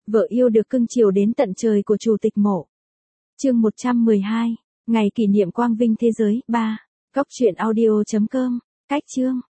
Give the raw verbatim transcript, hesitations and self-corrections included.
Vợ yêu được cưng chiều đến tận trời của Chủ tịch Mộ. Chương một trăm mười hai, ngày kỷ niệm quang vinh thế giới. ba. Cóc truyện audio chấm com. Cách chương.